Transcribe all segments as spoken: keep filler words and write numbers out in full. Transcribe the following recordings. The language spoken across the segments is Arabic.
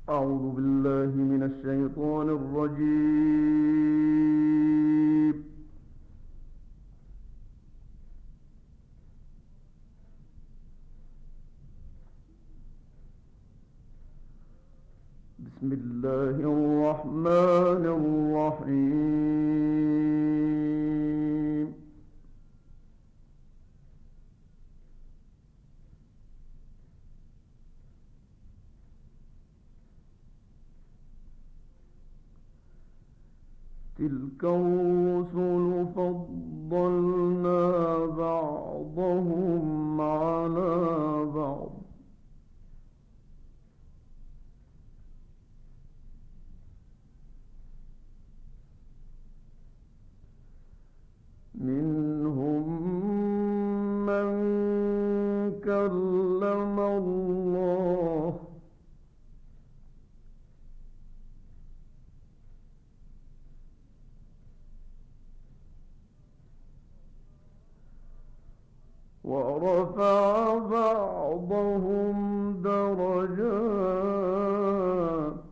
أعوذ بالله من الشيطان الرجيم. بسم الله الرحمن الرحيم. تلك الرسل فضلنا بعضهم على بعض منهم من كلم الله ورفع بعضهم درجات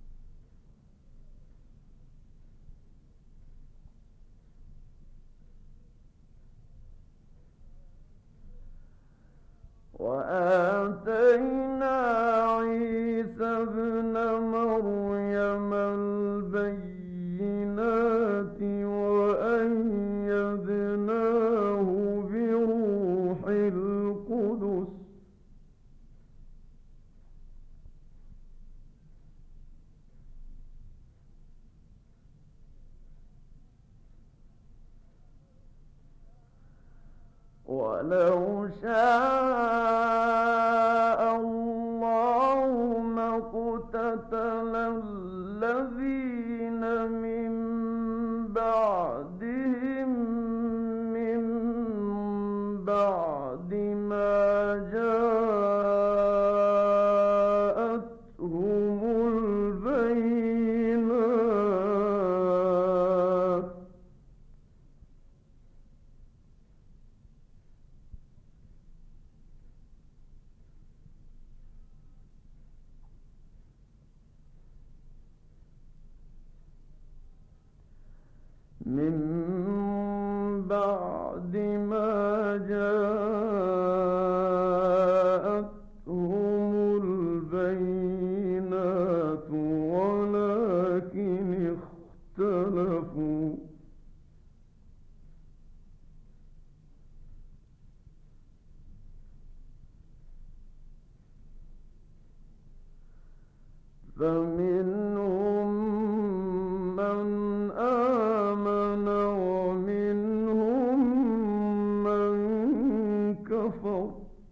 وآتينا عيسى ابن مريم البينات وأيدناه بروح القدس ولو شاء الله ما اقتتل الذين من بعدهم من بعد ما جاءتهم البينات من بعد ما جاءتهم البينات ولكن اختلفوا فمنهم من آمن ومنهم من كفر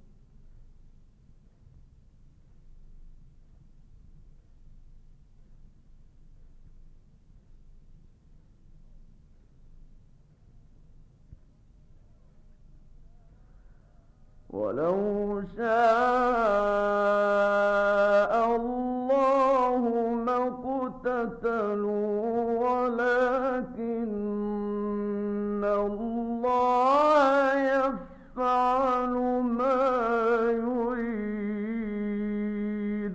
ولو شاء الله ما اقتتلوا ولكن الله يفعل ما يريد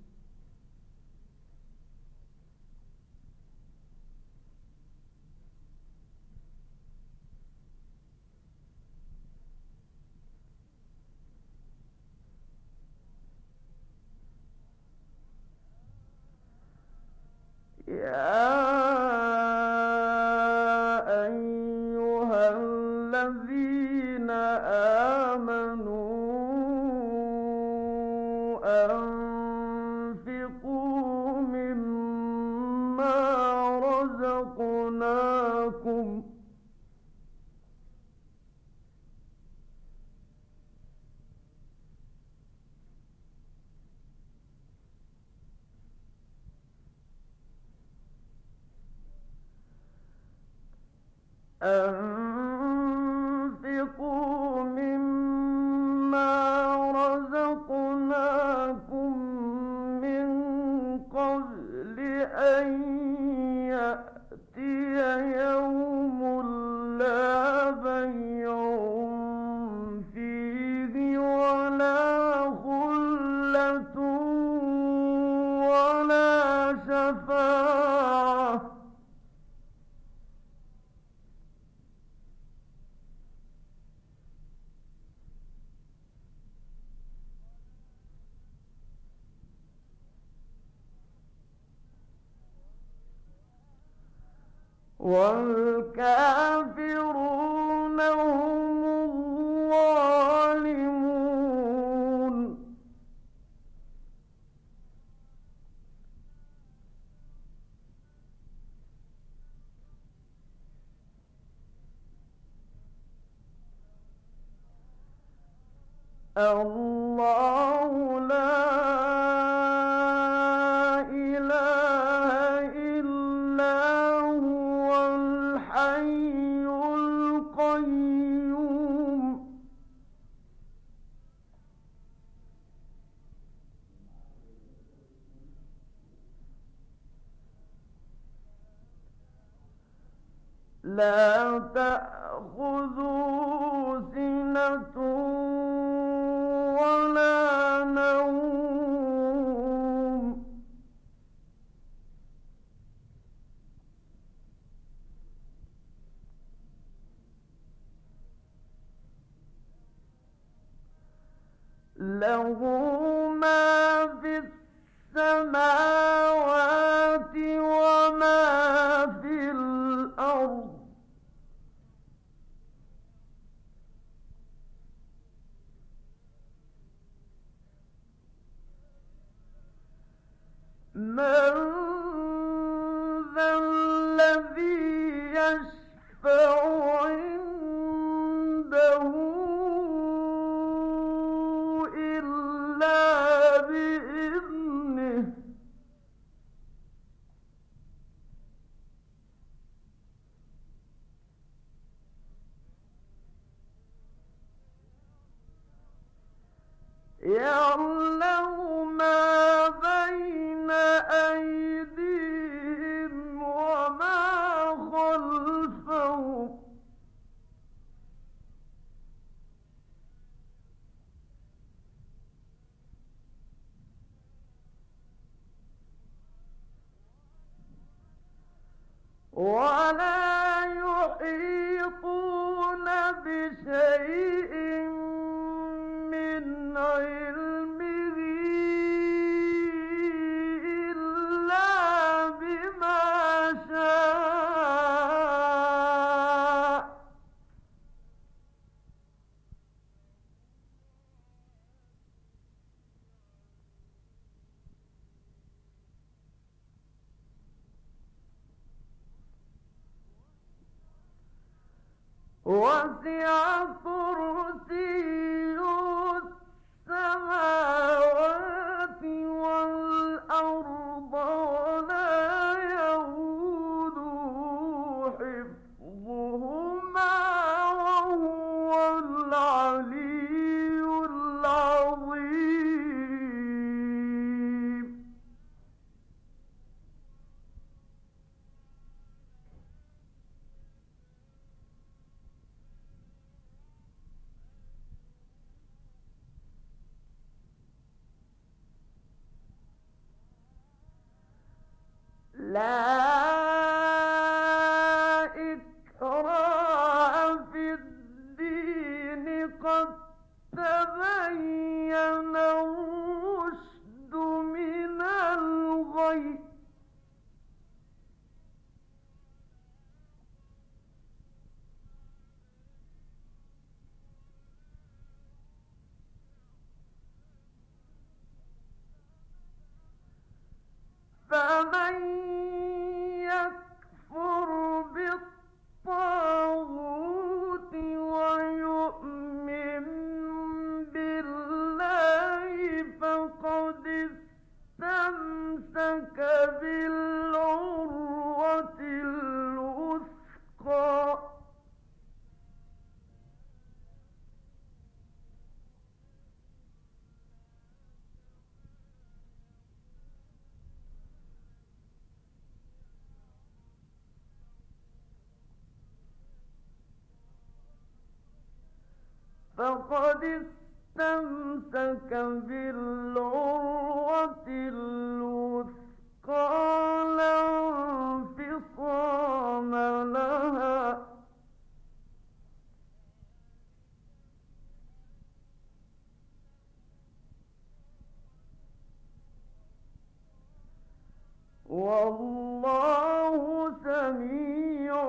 يا أيها الذين آمنوا أنفقوا مما رزقناكم أنفقوا مما رزقناكم من قبل أن يأتي يوم لا بيع فيه ولا خلة ولا والكافرون هم الظالمون. الله لا إله إلا هو الحي القيوم. لا تأخذه سنة ولا نوم. له ما في السماوات وما في الأرض. من ذا الذي يشفع عنده إلا بإذنه. يعلم ما بين أيديهم وما خلفهم. ولا يحيطون بشيء من علمه إلا بما شاء. وسع كرسيه السماوات والأرض ولا يئوده حفظهما وهو العلي العظيم. لا إكراه في الدين قد تبين الرشد من الغي. فمن يكفر بالطاغوت ويؤمن بالله فقد استمسك بالعروة الوثقى. فقد استمسك بالعروة الوثقى لا انفصام لها. والله سميع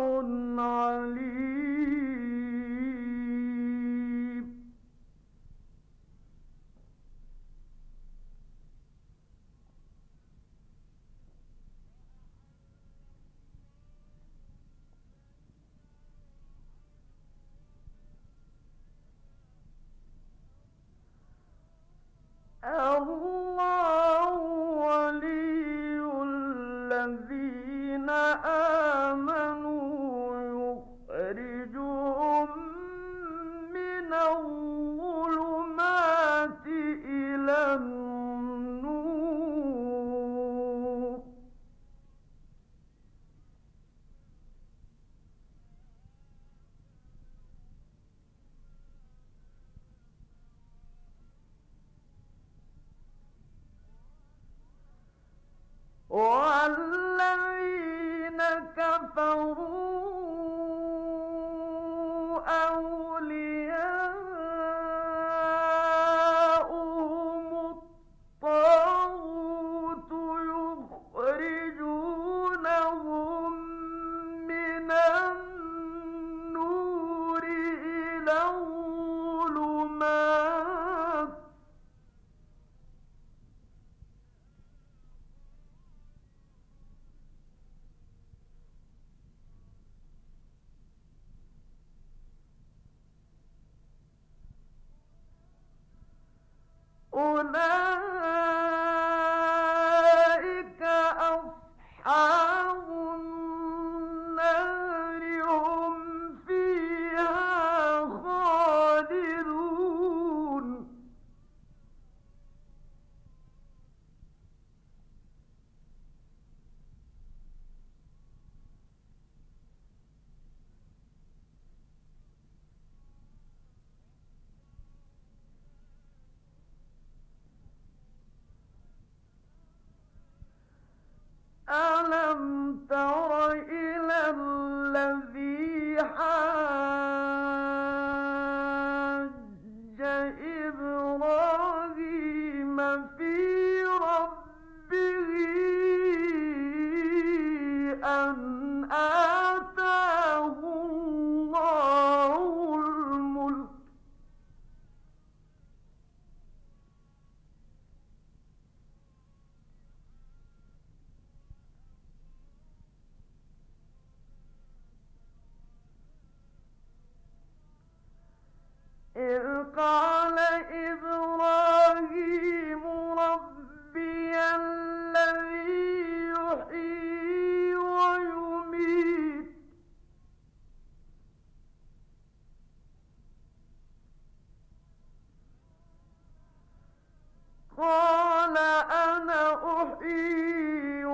قال أنا أحيي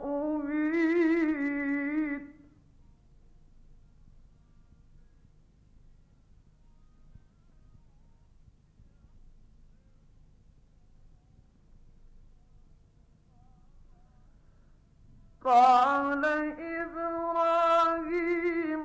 وأميت قال إبراهيم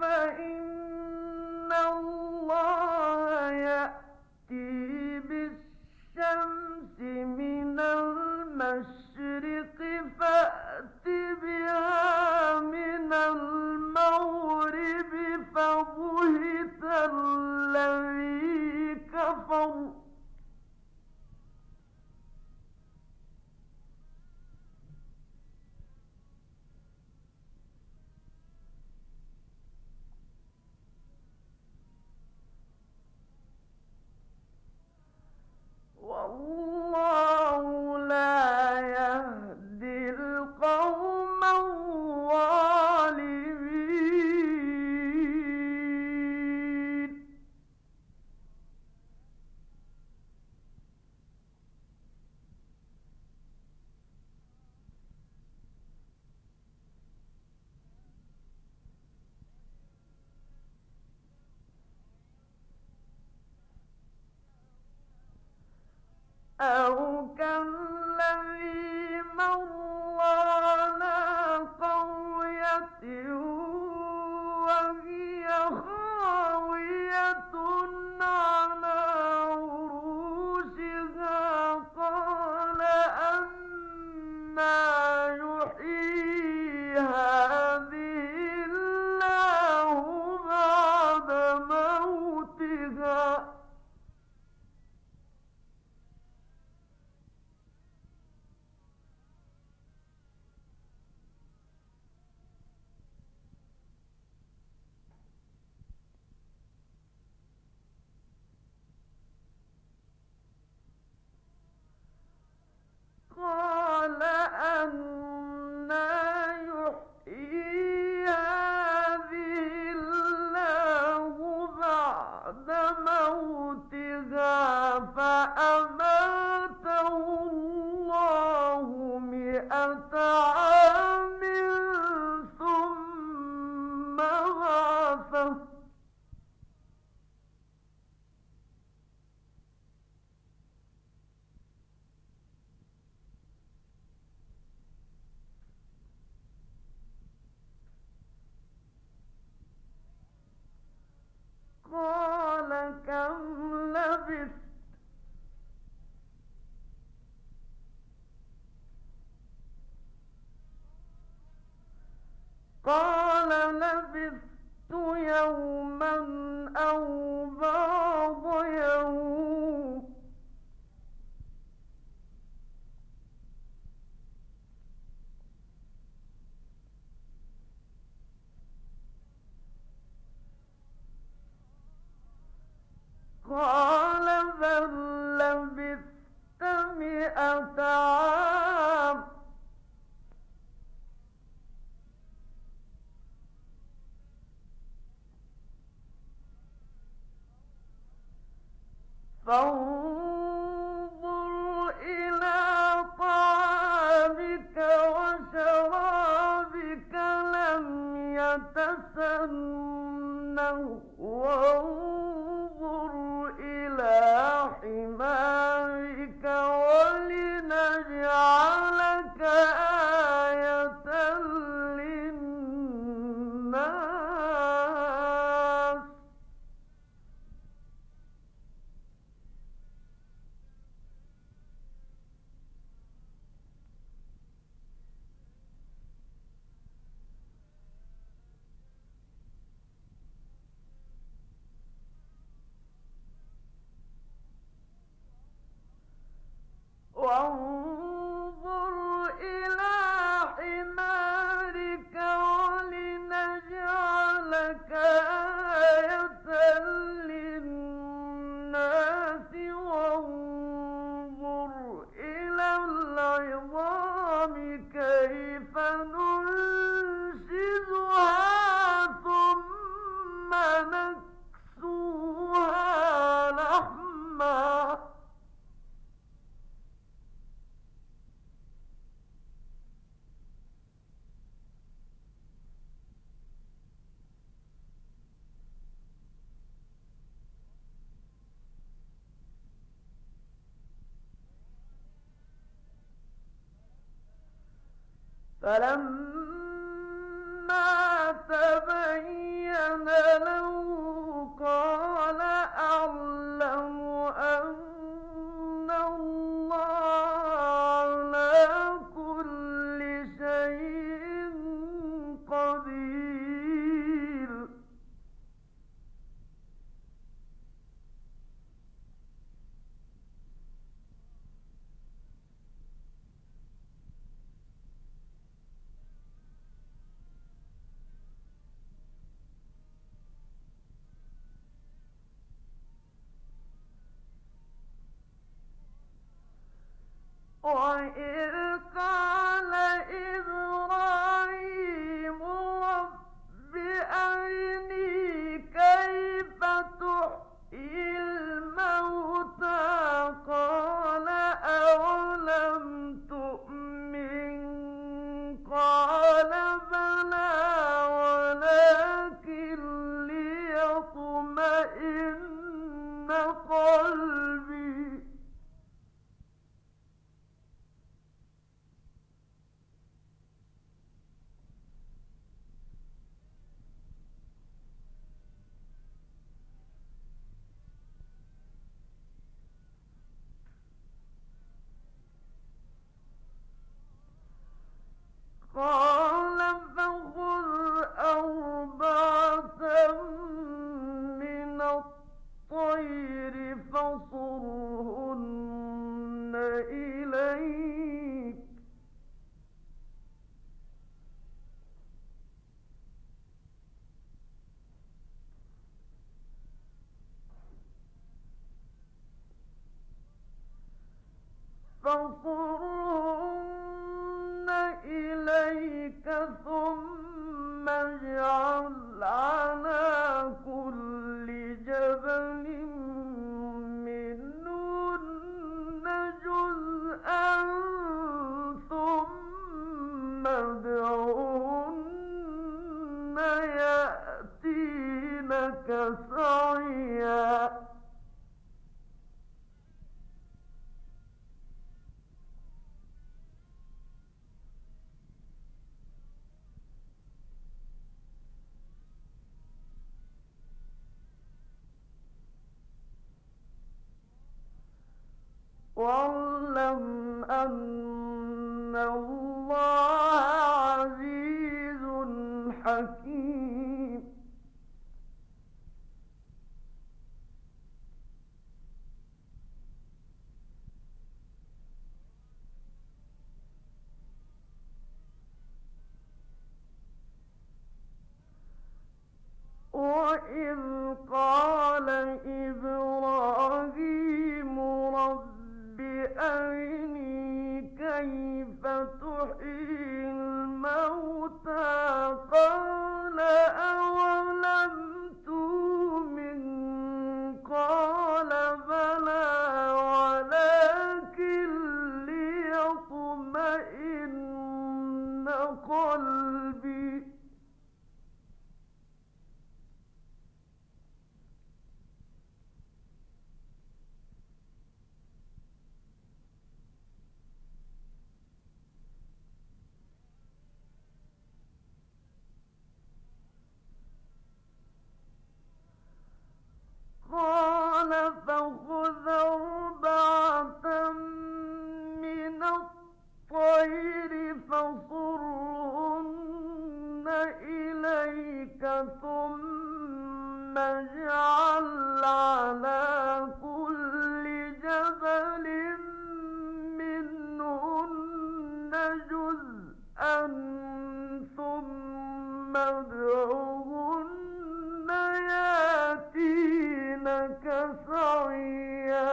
فإن الله يأتي بالشمس من المشرق فأت بها من المغرب فبهت الذي كفر والله لا يهدي القوم الظالمين أو كالذي مر على قرية وهي خاوية على عروشها قال أنى يحيي هذه الله بعد موتها قال أنى يحيي هذه الله بعد موتها فأماته الله مئة عام ثم بعثه قال كم لبثت قال لبثت يوما أو بعض يوم قال بل لبثت مئة عام فانظر إلى طعامك وشرابك لم يتسنه وانظر إلى حمارك ولنجعلك آية للناس فلما تبين له قال أعلم أن الله على كل شيء قدير. وإذ قال إبراهيم رب أرني كيف تحيي الموتى قال أولم تؤمن قال بلى ولكن ليطمئن قلبي. قال فخذ أربعة من الطير فصرهن إليك فصرهن إليك ثم اجعل على كل جبل منهن جزءا ثم ادعهن يأتينك سعيا. واعلم أن الله عزيز حكيم. وإذ قال إبراهيم رب أرني كيف تحيي الموتى قال أولم تؤمن قال بلى ولكن ليطمئن قلبي. قال فخذ أربعة من الطير فصرهن إليك ثم اجعل على كل جبل منهن جزءا ثم ادعهن يأتينك سعيا.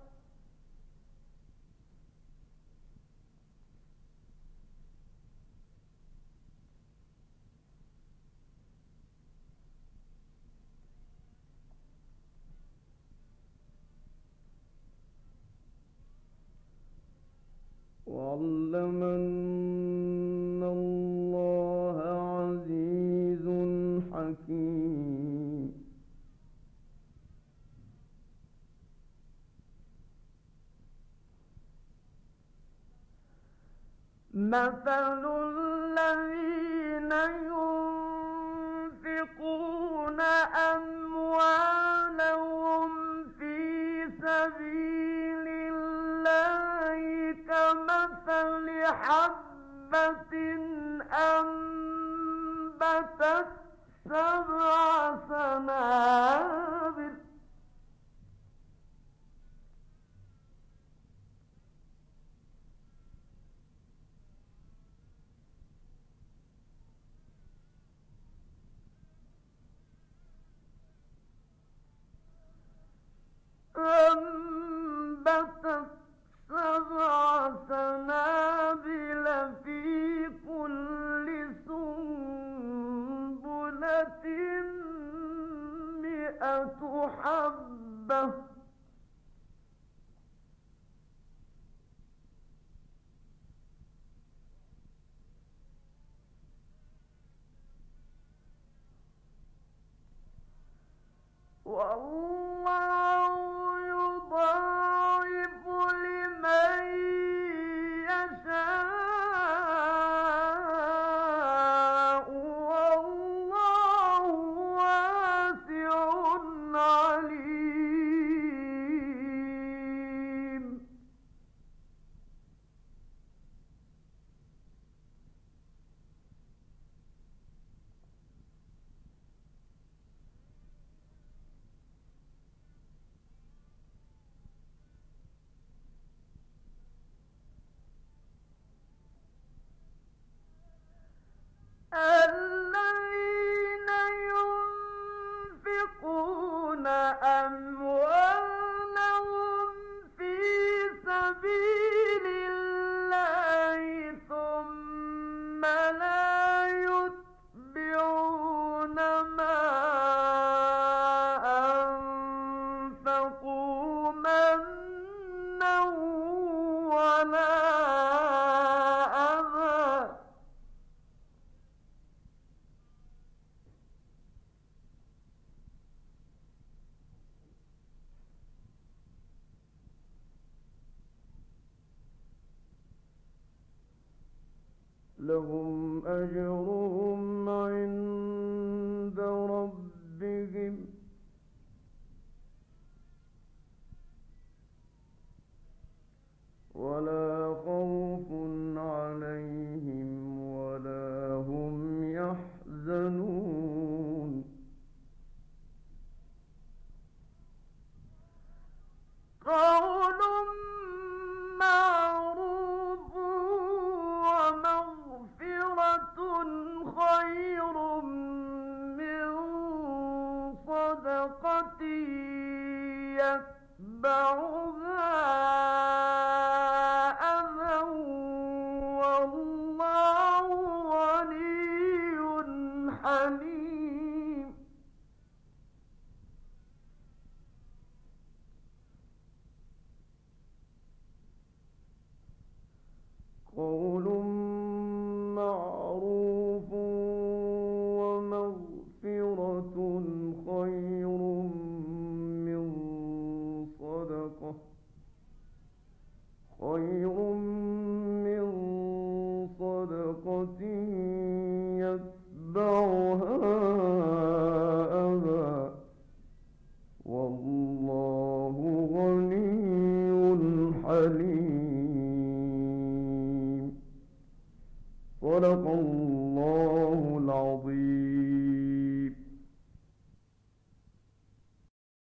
واعلم أن الله عزيز حكيم. مثل الذين ينفقون أموالهم في سبيل الله كمثل حبة أنبتت سبع سنابل أنبتت سبع سنابل في كل سنبلة مئة حبة والله يضاعف لمن يشاء والله واسع عليم. الذين ينفقون أموالهم في سبيل الله ثم لا يتبعون ما أنفقوا منا ولا أذى لهم أجرهم عند ربهم ولا خوف عليهم ولا هم يحزنون. قول معروف ومغفرة خير من صدقة يتبعها أذى والله غني حليم. قول معروف ومغفرة خير من صدقة خير من صدقة يتبعها أذى والله غني حليم. صدق الله